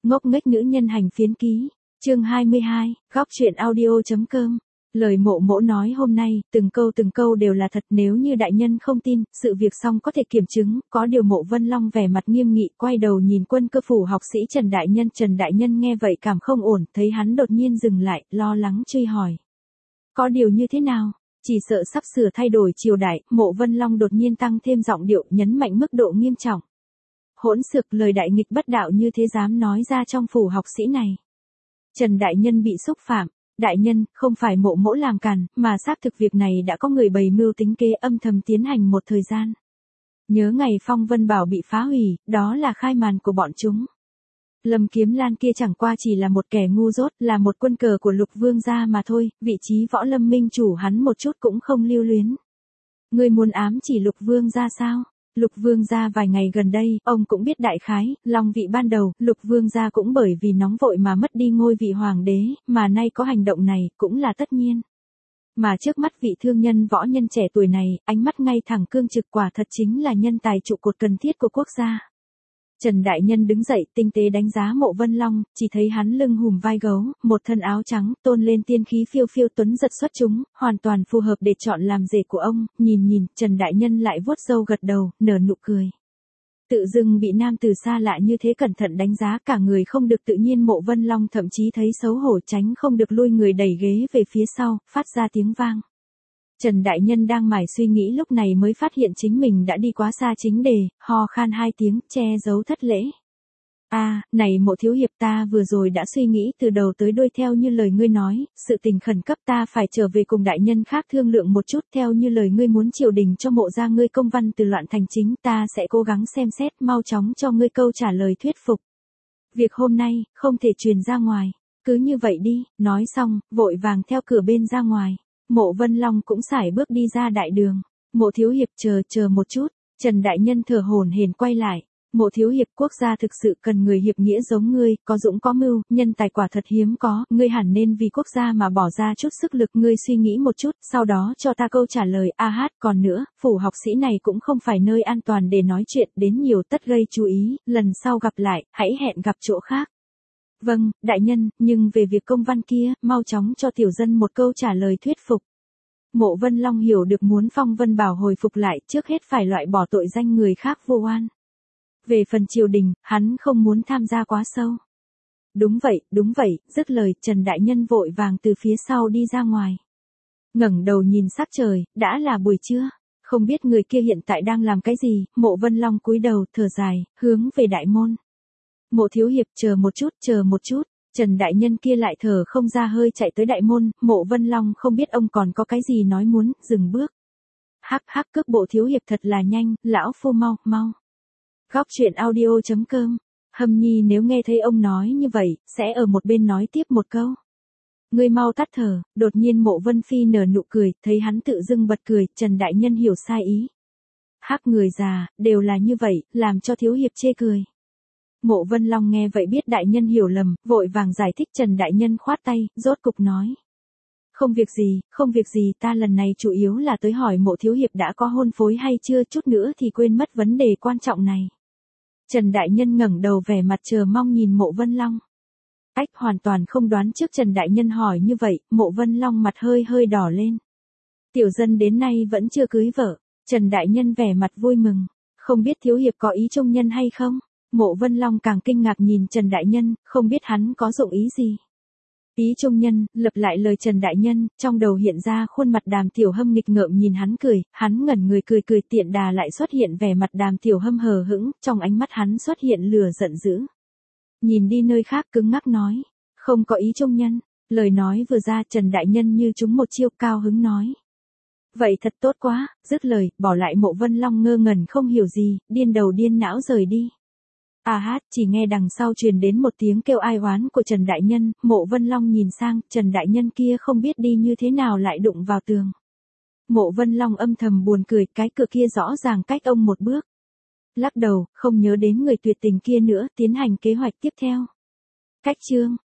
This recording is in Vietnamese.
Ngốc nghếch nữ nhân hành phiến ký. Chương 22, góc truyện audio.com. Lời Mộ Mỗ nói hôm nay, từng câu đều là thật, nếu như đại nhân không tin, sự việc xong có thể kiểm chứng, có điều Mộ Vân Long vẻ mặt nghiêm nghị, quay đầu nhìn Quân Cơ phủ học sĩ Trần Đại Nhân nghe vậy cảm không ổn, thấy hắn đột nhiên dừng lại, lo lắng truy hỏi. Có điều như thế nào? Chỉ sợ sắp sửa thay đổi triều đại, Mộ Vân Long đột nhiên tăng thêm giọng điệu, nhấn mạnh mức độ nghiêm trọng. Hỗn xược, lời đại nghịch bất đạo như thế dám nói ra trong phủ học sĩ này. Trần Đại Nhân bị xúc phạm. Đại nhân, không phải Mộ Mỗ làm càn, mà xác thực việc này đã có người bày mưu tính kế âm thầm tiến hành một thời gian. Nhớ ngày Phong Vân Bảo bị phá hủy, đó là khai màn của bọn chúng. Lâm Kiếm Lan kia chẳng qua chỉ là một kẻ ngu dốt, là một quân cờ của Lục Vương gia mà thôi, vị trí võ lâm minh chủ hắn một chút cũng không lưu luyến. Ngươi muốn ám chỉ Lục Vương gia sao? Lục Vương gia vài ngày gần đây, ông cũng biết đại khái, long vị ban đầu, Lục Vương gia cũng bởi vì nóng vội mà mất đi ngôi vị hoàng đế, mà nay có hành động này, cũng là tất nhiên. Mà trước mắt vị thương nhân võ nhân trẻ tuổi này, ánh mắt ngay thẳng cương trực, quả thật chính là nhân tài trụ cột cần thiết của quốc gia. Trần Đại Nhân đứng dậy, tinh tế đánh giá Mộ Vân Long, chỉ thấy hắn lưng hùm vai gấu, một thân áo trắng, tôn lên tiên khí phiêu phiêu tuấn giật xuất chúng, hoàn toàn phù hợp để chọn làm rể của ông. Nhìn, Trần Đại Nhân lại vuốt râu gật đầu, nở nụ cười. Tự dưng bị nam từ xa lạ như thế cẩn thận đánh giá, cả người không được tự nhiên. Mộ Vân Long thậm chí thấy xấu hổ, tránh không được lui người đẩy ghế về phía sau, phát ra tiếng vang. Trần Đại Nhân đang mải suy nghĩ lúc này mới phát hiện chính mình đã đi quá xa chính đề, ho khan hai tiếng, che giấu thất lễ. Này Mộ thiếu hiệp, ta vừa rồi đã suy nghĩ từ đầu tới đuôi theo như lời ngươi nói, sự tình khẩn cấp, ta phải trở về cùng đại nhân khác thương lượng một chút, theo như lời ngươi muốn triều đình cho Mộ gia ngươi công văn từ loạn thành chính, ta sẽ cố gắng xem xét, mau chóng cho ngươi câu trả lời thuyết phục. Việc hôm nay, không thể truyền ra ngoài, cứ như vậy đi. Nói xong, vội vàng theo cửa bên ra ngoài. Mộ Vân Long cũng sải bước đi ra đại đường. Mộ thiếu hiệp, chờ một chút. Trần Đại Nhân thở hổn hển quay lại. Mộ thiếu hiệp, quốc gia thực sự cần người hiệp nghĩa giống ngươi, có dũng có mưu, nhân tài quả thật hiếm có, ngươi hẳn nên vì quốc gia mà bỏ ra chút sức lực, ngươi suy nghĩ một chút, sau đó cho ta câu trả lời. Còn nữa, phủ học sĩ này cũng không phải nơi an toàn để nói chuyện, đến nhiều tất gây chú ý, lần sau gặp lại, hãy hẹn gặp chỗ khác. Vâng, đại nhân, nhưng về việc công văn kia, mau chóng cho tiểu dân một câu trả lời thuyết phục. Mộ Vân Long hiểu được muốn Phong Vân Bảo hồi phục lại, trước hết phải loại bỏ tội danh người khác vô oan. Về phần triều đình, hắn không muốn tham gia quá sâu. Đúng vậy, dứt lời, Trần Đại Nhân vội vàng từ phía sau đi ra ngoài. Ngẩng đầu nhìn sắc trời, đã là buổi trưa. Không biết người kia hiện tại đang làm cái gì. Mộ Vân Long cúi đầu, thở dài, hướng về đại môn. Mộ thiếu hiệp, chờ một chút. Trần Đại Nhân kia lại thở không ra hơi chạy tới đại môn. Mộ Vân Long không biết ông còn có cái gì nói muốn, dừng bước. Hắc, cước bộ thiếu hiệp thật là nhanh, lão phu mau. Góc truyện audio.com. Hâm nhi nếu nghe thấy ông nói như vậy, sẽ ở một bên nói tiếp một câu. Ngươi mau tắt thở. Đột nhiên Mộ Vân Phi nở nụ cười, thấy hắn tự dưng bật cười, Trần Đại Nhân hiểu sai ý. Người già, đều là như vậy, làm cho thiếu hiệp chê cười. Mộ Vân Long nghe vậy biết đại nhân hiểu lầm, vội vàng giải thích. Trần Đại Nhân khoát tay, rốt cục nói. Không việc gì, ta lần này chủ yếu là tới hỏi Mộ thiếu hiệp đã có hôn phối hay chưa, chút nữa thì quên mất vấn đề quan trọng này. Trần Đại Nhân ngẩng đầu vẻ mặt chờ mong nhìn Mộ Vân Long. Hoàn toàn không đoán trước Trần Đại Nhân hỏi như vậy, Mộ Vân Long mặt hơi đỏ lên. Tiểu dân đến nay vẫn chưa cưới vợ. Trần Đại Nhân vẻ mặt vui mừng. Không biết thiếu hiệp có ý trung nhân hay không? Mộ Vân Long càng kinh ngạc nhìn Trần Đại Nhân, không biết hắn có dụng ý gì. Ý trung nhân, lặp lại lời Trần Đại Nhân, trong đầu hiện ra khuôn mặt Đàm Tiểu Hâm nghịch ngợm nhìn hắn cười, hắn ngẩn người cười tiện đà lại xuất hiện vẻ mặt Đàm Tiểu Hâm hờ hững, trong ánh mắt hắn xuất hiện lửa giận dữ. Nhìn đi nơi khác cứng ngắc nói, không có ý trung nhân. Lời nói vừa ra, Trần Đại Nhân như trúng một chiêu, cao hứng nói. Vậy thật tốt quá. Dứt lời, bỏ lại Mộ Vân Long ngơ ngẩn không hiểu gì, điên đầu điên não rời đi. Chỉ nghe đằng sau truyền đến một tiếng kêu ai oán của Trần Đại Nhân. Mộ Vân Long nhìn sang, Trần Đại Nhân kia không biết đi như thế nào lại đụng vào tường. Mộ Vân Long âm thầm buồn cười, cái cửa kia rõ ràng cách ông một bước. Lắc đầu, không nhớ đến người tuyệt tình kia nữa, tiến hành kế hoạch tiếp theo. Cách chương